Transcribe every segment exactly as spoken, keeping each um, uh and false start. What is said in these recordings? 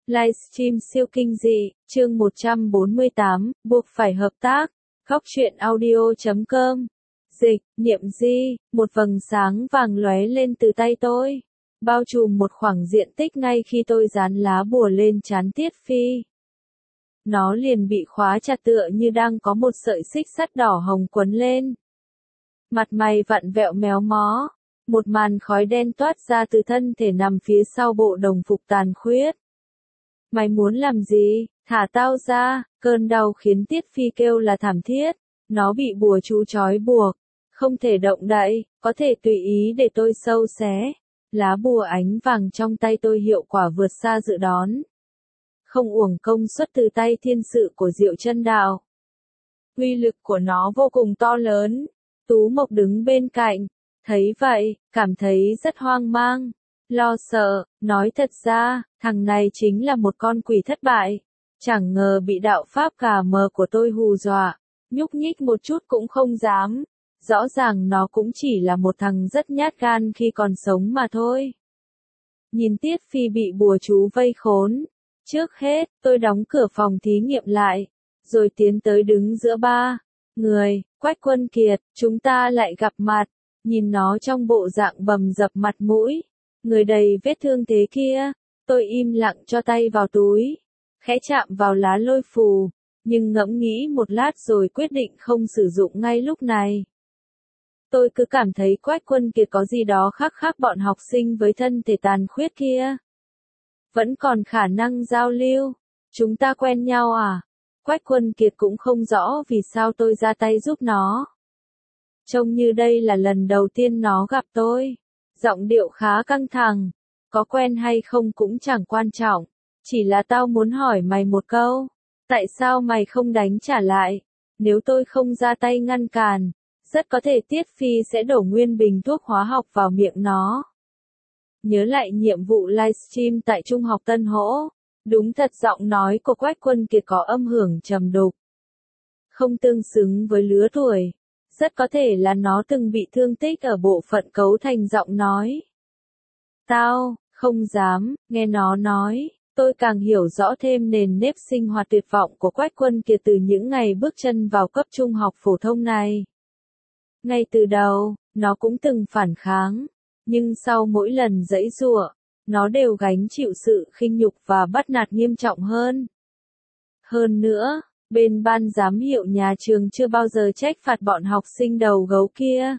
Livestream siêu kinh dị, chương một trăm bốn mươi tám, buộc phải hợp tác. Góc truyện audio chấm com. Dịch, niệm di, một vầng sáng vàng lóe lên từ tay tôi, bao trùm một khoảng diện tích ngay khi tôi dán lá bùa lên trán Tiết Phi. Nó liền bị khóa chặt tựa như đang có một sợi xích sắt đỏ hồng quấn lên. Mặt mày vặn vẹo méo mó, một màn khói đen toát ra từ thân thể nằm phía sau bộ đồng phục tàn khuyết. Mày muốn làm gì? Thả tao ra! Cơn đau khiến Tiết Phi kêu là thảm thiết. Nó bị bùa chú trói buộc, không thể động đậy, có thể tùy ý để tôi sâu xé. Lá bùa ánh vàng trong tay tôi hiệu quả vượt xa dự đoán. Không uổng công xuất từ tay thiên sự của Diệu Chân Đạo. Uy lực của nó vô cùng to lớn. Tú Mộc đứng bên cạnh, thấy vậy, cảm thấy rất hoang mang, lo sợ, nói thật ra, thằng này chính là một con quỷ thất bại. Chẳng ngờ bị đạo pháp cà mờ của tôi hù dọa, nhúc nhích một chút cũng không dám. Rõ ràng nó cũng chỉ là một thằng rất nhát gan khi còn sống mà thôi. Nhìn Tiết Phi bị bùa chú vây khốn. Trước hết, tôi đóng cửa phòng thí nghiệm lại, rồi tiến tới đứng giữa ba người. Quách Quân Kiệt, chúng ta lại gặp mặt. Nhìn nó trong bộ dạng bầm dập mặt mũi, người đầy vết thương thế kia, tôi im lặng cho tay vào túi, khẽ chạm vào lá lôi phù, nhưng ngẫm nghĩ một lát rồi quyết định không sử dụng ngay lúc này. Tôi cứ cảm thấy Quách Quân Kiệt có gì đó khác khác bọn học sinh với thân thể tàn khuyết kia. Vẫn còn khả năng giao lưu. Chúng ta quen nhau à? Quách Quân Kiệt cũng không rõ vì sao tôi ra tay giúp nó. Trông như đây là lần đầu tiên nó gặp tôi. Giọng điệu khá căng thẳng. Có quen hay không cũng chẳng quan trọng. Chỉ là tao muốn hỏi mày một câu. Tại sao mày không đánh trả lại? Nếu tôi không ra tay ngăn cản, rất có thể Tiết Phi sẽ đổ nguyên bình thuốc hóa học vào miệng nó. Nhớ lại nhiệm vụ livestream tại Trung học Tân Hỗ. Đúng thật giọng nói của Quách Quân Kiệt có âm hưởng trầm đục. Không tương xứng với lứa tuổi. Rất có thể là nó từng bị thương tích ở bộ phận cấu thành giọng nói. Tao, không dám, nghe nó nói. Tôi càng hiểu rõ thêm nền nếp sinh hoạt tuyệt vọng của Quách Quân Kiệt từ những ngày bước chân vào cấp trung học phổ thông này. Ngay từ đầu, nó cũng từng phản kháng. Nhưng sau mỗi lần giãy giụa, nó đều gánh chịu sự khinh nhục và bắt nạt nghiêm trọng hơn. Hơn nữa, bên ban giám hiệu nhà trường chưa bao giờ trách phạt bọn học sinh đầu gấu kia.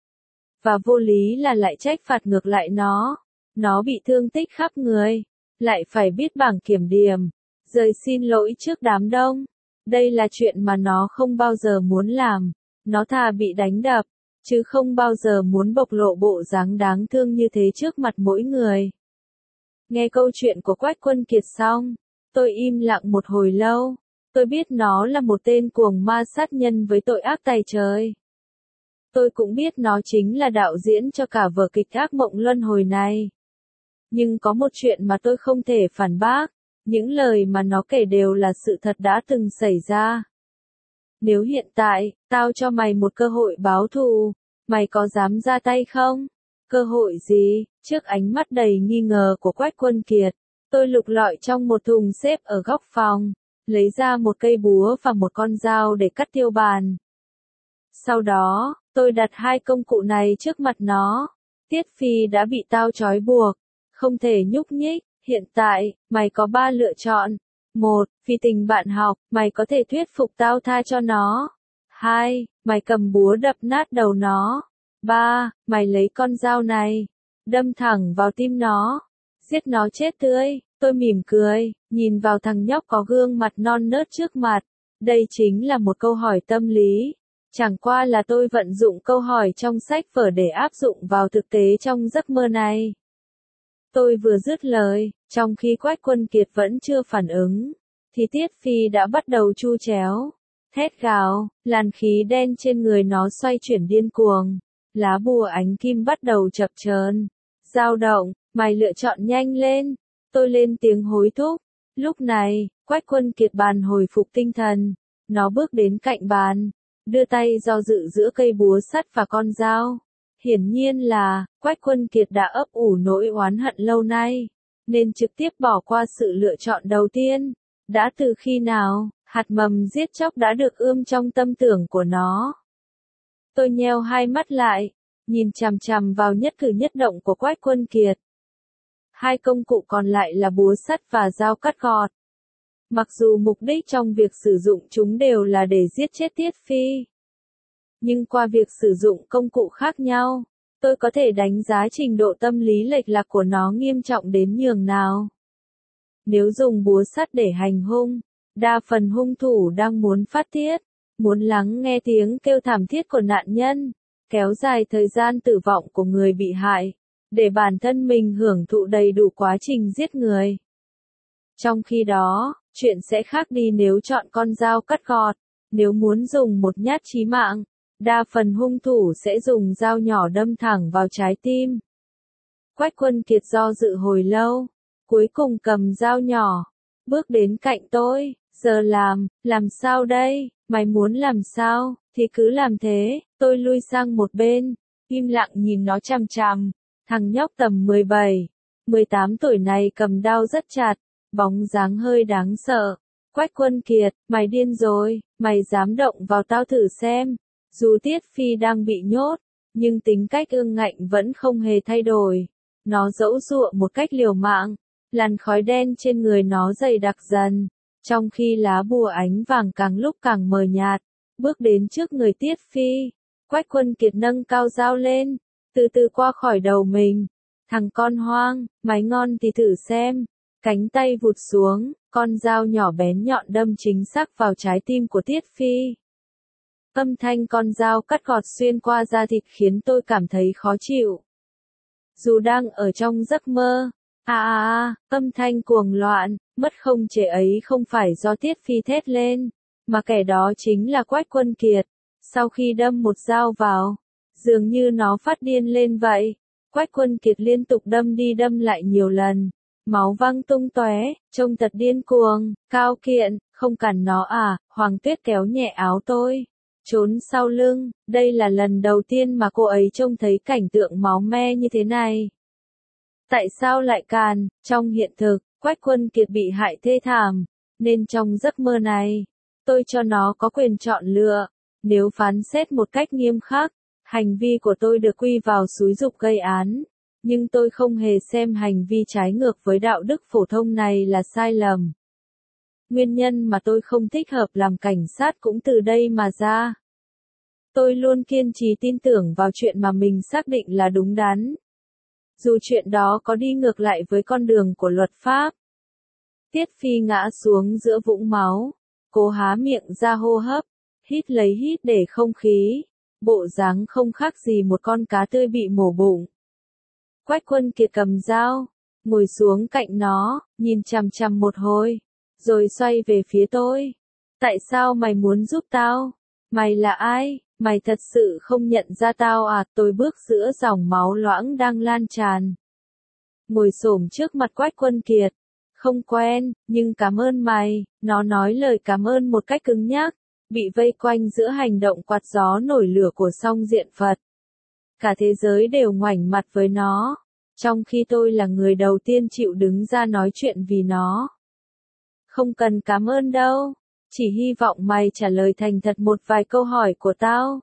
Và vô lý là lại trách phạt ngược lại nó. Nó bị thương tích khắp người, lại phải biết bảng kiểm điểm, rời xin lỗi trước đám đông. Đây là chuyện mà nó không bao giờ muốn làm. Nó thà bị đánh đập, chứ không bao giờ muốn bộc lộ bộ dáng đáng thương như thế trước mặt mỗi người. Nghe câu chuyện của Quách Quân Kiệt xong, tôi im lặng một hồi lâu. Tôi biết nó là một tên cuồng ma sát nhân với tội ác tày trời. Tôi cũng biết nó chính là đạo diễn cho cả vở kịch ác mộng luân hồi này. Nhưng có một chuyện mà tôi không thể phản bác, những lời mà nó kể đều là sự thật đã từng xảy ra. Nếu hiện tại, tao cho mày một cơ hội báo thù, mày có dám ra tay không? Cơ hội gì? Trước ánh mắt đầy nghi ngờ của Quách Quân Kiệt, tôi lục lọi trong một thùng xếp ở góc phòng, lấy ra một cây búa và một con dao để cắt tiêu bàn. Sau đó, tôi đặt hai công cụ này trước mặt nó. Tiết Phi đã bị tao trói buộc, không thể nhúc nhích. Hiện tại, mày có ba lựa chọn. Một, vì tình bạn học, mày có thể thuyết phục tao tha cho nó. Hai, mày cầm búa đập nát đầu nó. Ba, mày lấy con dao này, đâm thẳng vào tim nó, giết nó chết tươi. Tôi mỉm cười, nhìn vào thằng nhóc có gương mặt non nớt trước mặt. Đây chính là một câu hỏi tâm lý. Chẳng qua là tôi vận dụng câu hỏi trong sách vở để áp dụng vào thực tế trong giấc mơ này. Tôi vừa dứt lời, trong khi Quách Quân Kiệt vẫn chưa phản ứng, thì Tiết Phi đã bắt đầu chu chéo, thét gào, làn khí đen trên người nó xoay chuyển điên cuồng, lá bùa ánh kim bắt đầu chập chờn, dao động, mày lựa chọn nhanh lên, tôi lên tiếng hối thúc. Lúc này, Quách Quân Kiệt bàn hồi phục tinh thần, nó bước đến cạnh bàn, đưa tay do dự giữa cây búa sắt và con dao. Hiển nhiên là, Quách Quân Kiệt đã ấp ủ nỗi oán hận lâu nay. nên trực tiếp bỏ qua sự lựa chọn đầu tiên. Đã từ khi nào, hạt mầm giết chóc đã được ươm trong tâm tưởng của nó. Tôi nheo hai mắt lại, nhìn chằm chằm vào nhất cử nhất động của Quách Quân Kiệt. Hai công cụ còn lại là búa sắt và dao cắt gọt. Mặc dù mục đích trong việc sử dụng chúng đều là để giết chết Tiết Phi, nhưng qua việc sử dụng công cụ khác nhau, tôi có thể đánh giá trình độ tâm lý lệch lạc của nó nghiêm trọng đến nhường nào. Nếu dùng búa sắt để hành hung, đa phần hung thủ đang muốn phát tiết, muốn lắng nghe tiếng kêu thảm thiết của nạn nhân, kéo dài thời gian tử vong của người bị hại, để bản thân mình hưởng thụ đầy đủ quá trình giết người. Trong khi đó, chuyện sẽ khác đi nếu chọn con dao cắt gọt. Nếu muốn dùng một nhát chí mạng, đa phần hung thủ sẽ dùng dao nhỏ đâm thẳng vào trái tim. Quách Quân Kiệt do dự hồi lâu, cuối cùng cầm dao nhỏ, bước đến cạnh tôi. Giờ làm, làm sao đây, mày muốn làm sao, thì cứ làm thế. Tôi lui sang một bên, im lặng nhìn nó chằm chằm. Thằng nhóc tầm mười bảy, mười tám tuổi này cầm đao rất chặt, bóng dáng hơi đáng sợ. Quách Quân Kiệt, mày điên rồi, mày dám động vào tao thử xem. Dù Tiết Phi đang bị nhốt, nhưng tính cách ương ngạnh vẫn không hề thay đổi. Nó giãy giụa một cách liều mạng, làn khói đen trên người nó dày đặc dần, trong khi lá bùa ánh vàng càng lúc càng mờ nhạt. Bước đến trước người Tiết Phi, Quách Quân Kiệt nâng cao dao lên, từ từ qua khỏi đầu mình. Thằng con hoang, mày ngon thì thử xem. Cánh tay vụt xuống, con dao nhỏ bén nhọn đâm chính xác vào trái tim của Tiết Phi. Âm thanh con dao cắt gọt xuyên qua da thịt khiến tôi cảm thấy khó chịu. Dù đang ở trong giấc mơ, à à à, âm thanh cuồng loạn, mất không chế ấy không phải do Tiết Phi thét lên, mà kẻ đó chính là Quách Quân Kiệt. Sau khi đâm một dao vào, dường như nó phát điên lên vậy. Quách Quân Kiệt liên tục đâm đi đâm lại nhiều lần. Máu văng tung tóe, trông thật điên cuồng. Cao Kiện, không cản nó à? Hoàng Tuyết kéo nhẹ áo tôi, trốn sau lưng. Đây là lần đầu tiên mà cô ấy trông thấy cảnh tượng máu me như thế này. Tại sao lại càn? Trong hiện thực, Quách Quân Kiệt bị hại thê thảm, nên trong giấc mơ này, tôi cho nó có quyền chọn lựa. Nếu phán xét một cách nghiêm khắc, hành vi của tôi được quy vào xúi giục gây án. Nhưng tôi không hề xem hành vi trái ngược với đạo đức phổ thông này là sai lầm. Nguyên nhân mà tôi không thích hợp làm cảnh sát cũng từ đây mà ra. Tôi luôn kiên trì tin tưởng vào chuyện mà mình xác định là đúng đắn, dù chuyện đó có đi ngược lại với con đường của luật pháp. Tiết Phi ngã xuống giữa vũng máu, cố há miệng ra hô hấp, hít lấy hít để không khí, bộ dáng không khác gì một con cá tươi bị mổ bụng. Quách Quân Kiệt cầm dao, ngồi xuống cạnh nó, nhìn chằm chằm một hồi, rồi xoay về phía tôi. Tại sao mày muốn giúp tao? Mày là ai? Mày thật sự không nhận ra tao à? Tôi bước giữa dòng máu loãng đang lan tràn, ngồi xổm trước mặt Quách Quân Kiệt. Không quen, nhưng cảm ơn mày. Nó nói lời cảm ơn một cách cứng nhắc, bị vây quanh giữa hành động quạt gió nổi lửa của song diện Phật. Cả thế giới đều ngoảnh mặt với nó, trong khi tôi là người đầu tiên chịu đứng ra nói chuyện vì nó. Không cần cảm ơn đâu, chỉ hy vọng mày trả lời thành thật một vài câu hỏi của tao.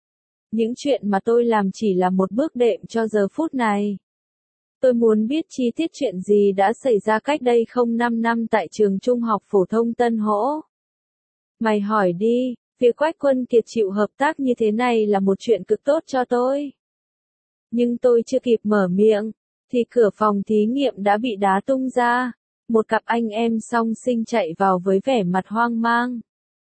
Những chuyện mà tôi làm chỉ là một bước đệm cho giờ phút này. Tôi muốn biết chi tiết chuyện gì đã xảy ra cách đây không năm năm tại trường trung học phổ thông Tân Hỗ. Mày hỏi đi, việc Quách Quân Kiệt chịu hợp tác như thế này là một chuyện cực tốt cho tôi. Nhưng tôi chưa kịp mở miệng, thì cửa phòng thí nghiệm đã bị đá tung ra. Một cặp anh em song sinh chạy vào với vẻ mặt hoang mang.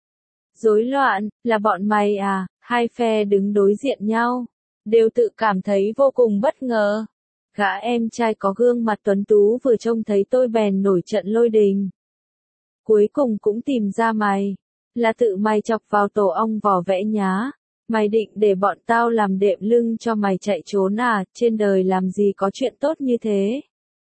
Rối loạn, là bọn mày à? Hai phe đứng đối diện nhau, đều tự cảm thấy vô cùng bất ngờ. Gã em trai có gương mặt tuấn tú vừa trông thấy tôi bèn nổi trận lôi đình. Cuối cùng cũng tìm ra mày. Là tự mày chọc vào tổ ong vỏ vẽ nhá. Mày định để bọn tao làm đệm lưng cho mày chạy trốn à? Trên đời làm gì có chuyện tốt như thế?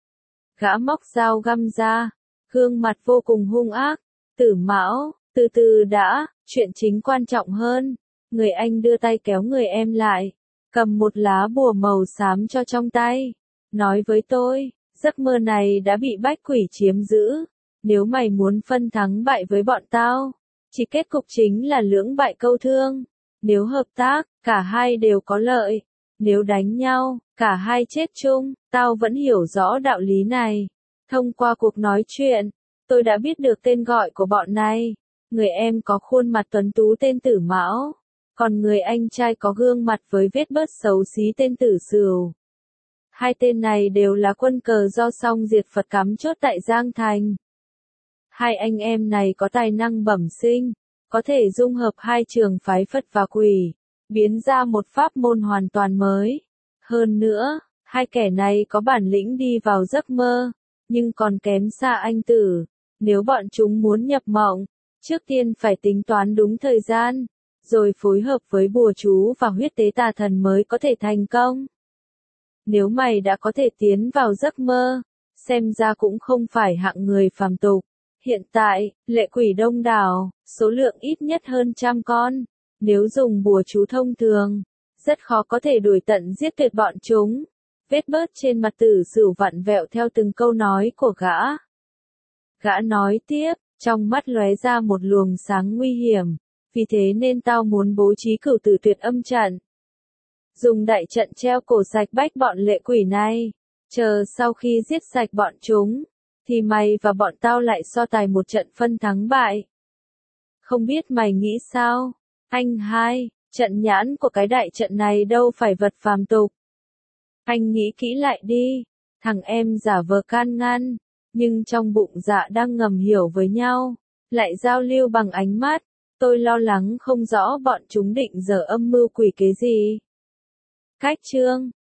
Gã móc dao găm ra, gương mặt vô cùng hung ác. Tử Mão, từ từ đã, chuyện chính quan trọng hơn. Người anh đưa tay kéo người em lại, cầm một lá bùa màu xám cho trong tay, nói với tôi, Giấc mơ này đã bị bách quỷ chiếm giữ. Nếu mày muốn phân thắng bại với bọn tao, chỉ kết cục chính là lưỡng bại câu thương. Nếu hợp tác, cả hai đều có lợi. Nếu đánh nhau, cả hai chết chung. Tao vẫn hiểu rõ đạo lý này. Thông qua cuộc nói chuyện, tôi đã biết được tên gọi của bọn này. Người em có khuôn mặt tuấn tú tên Tử Mão, còn người anh trai có gương mặt với vết bớt xấu xí tên Tử Sửu. Hai tên này đều là quân cờ do Song Diệt Phật cắm chốt tại Giang Thành. Hai anh em này có tài năng bẩm sinh, có thể dung hợp hai trường phái Phật và Quỷ, biến ra một pháp môn hoàn toàn mới. Hơn nữa, hai kẻ này có bản lĩnh đi vào giấc mơ, nhưng còn kém xa anh Tử. Nếu bọn chúng muốn nhập mộng, trước tiên phải tính toán đúng thời gian, rồi phối hợp với bùa chú và huyết tế tà thần mới có thể thành công. Nếu mày đã có thể tiến vào giấc mơ, xem ra cũng không phải hạng người phàm tục. Hiện tại, lệ quỷ đông đảo, số lượng ít nhất hơn trăm con. Nếu dùng bùa chú thông thường, rất khó có thể đuổi tận giết tuyệt bọn chúng. Vết bớt trên mặt Tử Sửu vặn vẹo theo từng câu nói của gã. Gã nói tiếp, trong mắt lóe ra một luồng sáng nguy hiểm, vì thế nên tao muốn bố trí cửu tử tuyệt âm trận. Dùng đại trận treo cổ sạch bách bọn lệ quỷ này, chờ sau khi giết sạch bọn chúng, thì mày và bọn tao lại so tài một trận phân thắng bại. Không biết mày nghĩ sao? Anh hai, trận nhãn của cái đại trận này đâu phải vật phàm tục. Anh nghĩ kỹ lại đi, thằng em giả vờ can ngăn, nhưng trong bụng dạ đang ngầm hiểu với nhau, lại giao lưu bằng ánh mắt. Tôi lo lắng không rõ bọn chúng định giở âm mưu quỷ kế gì. Cách chương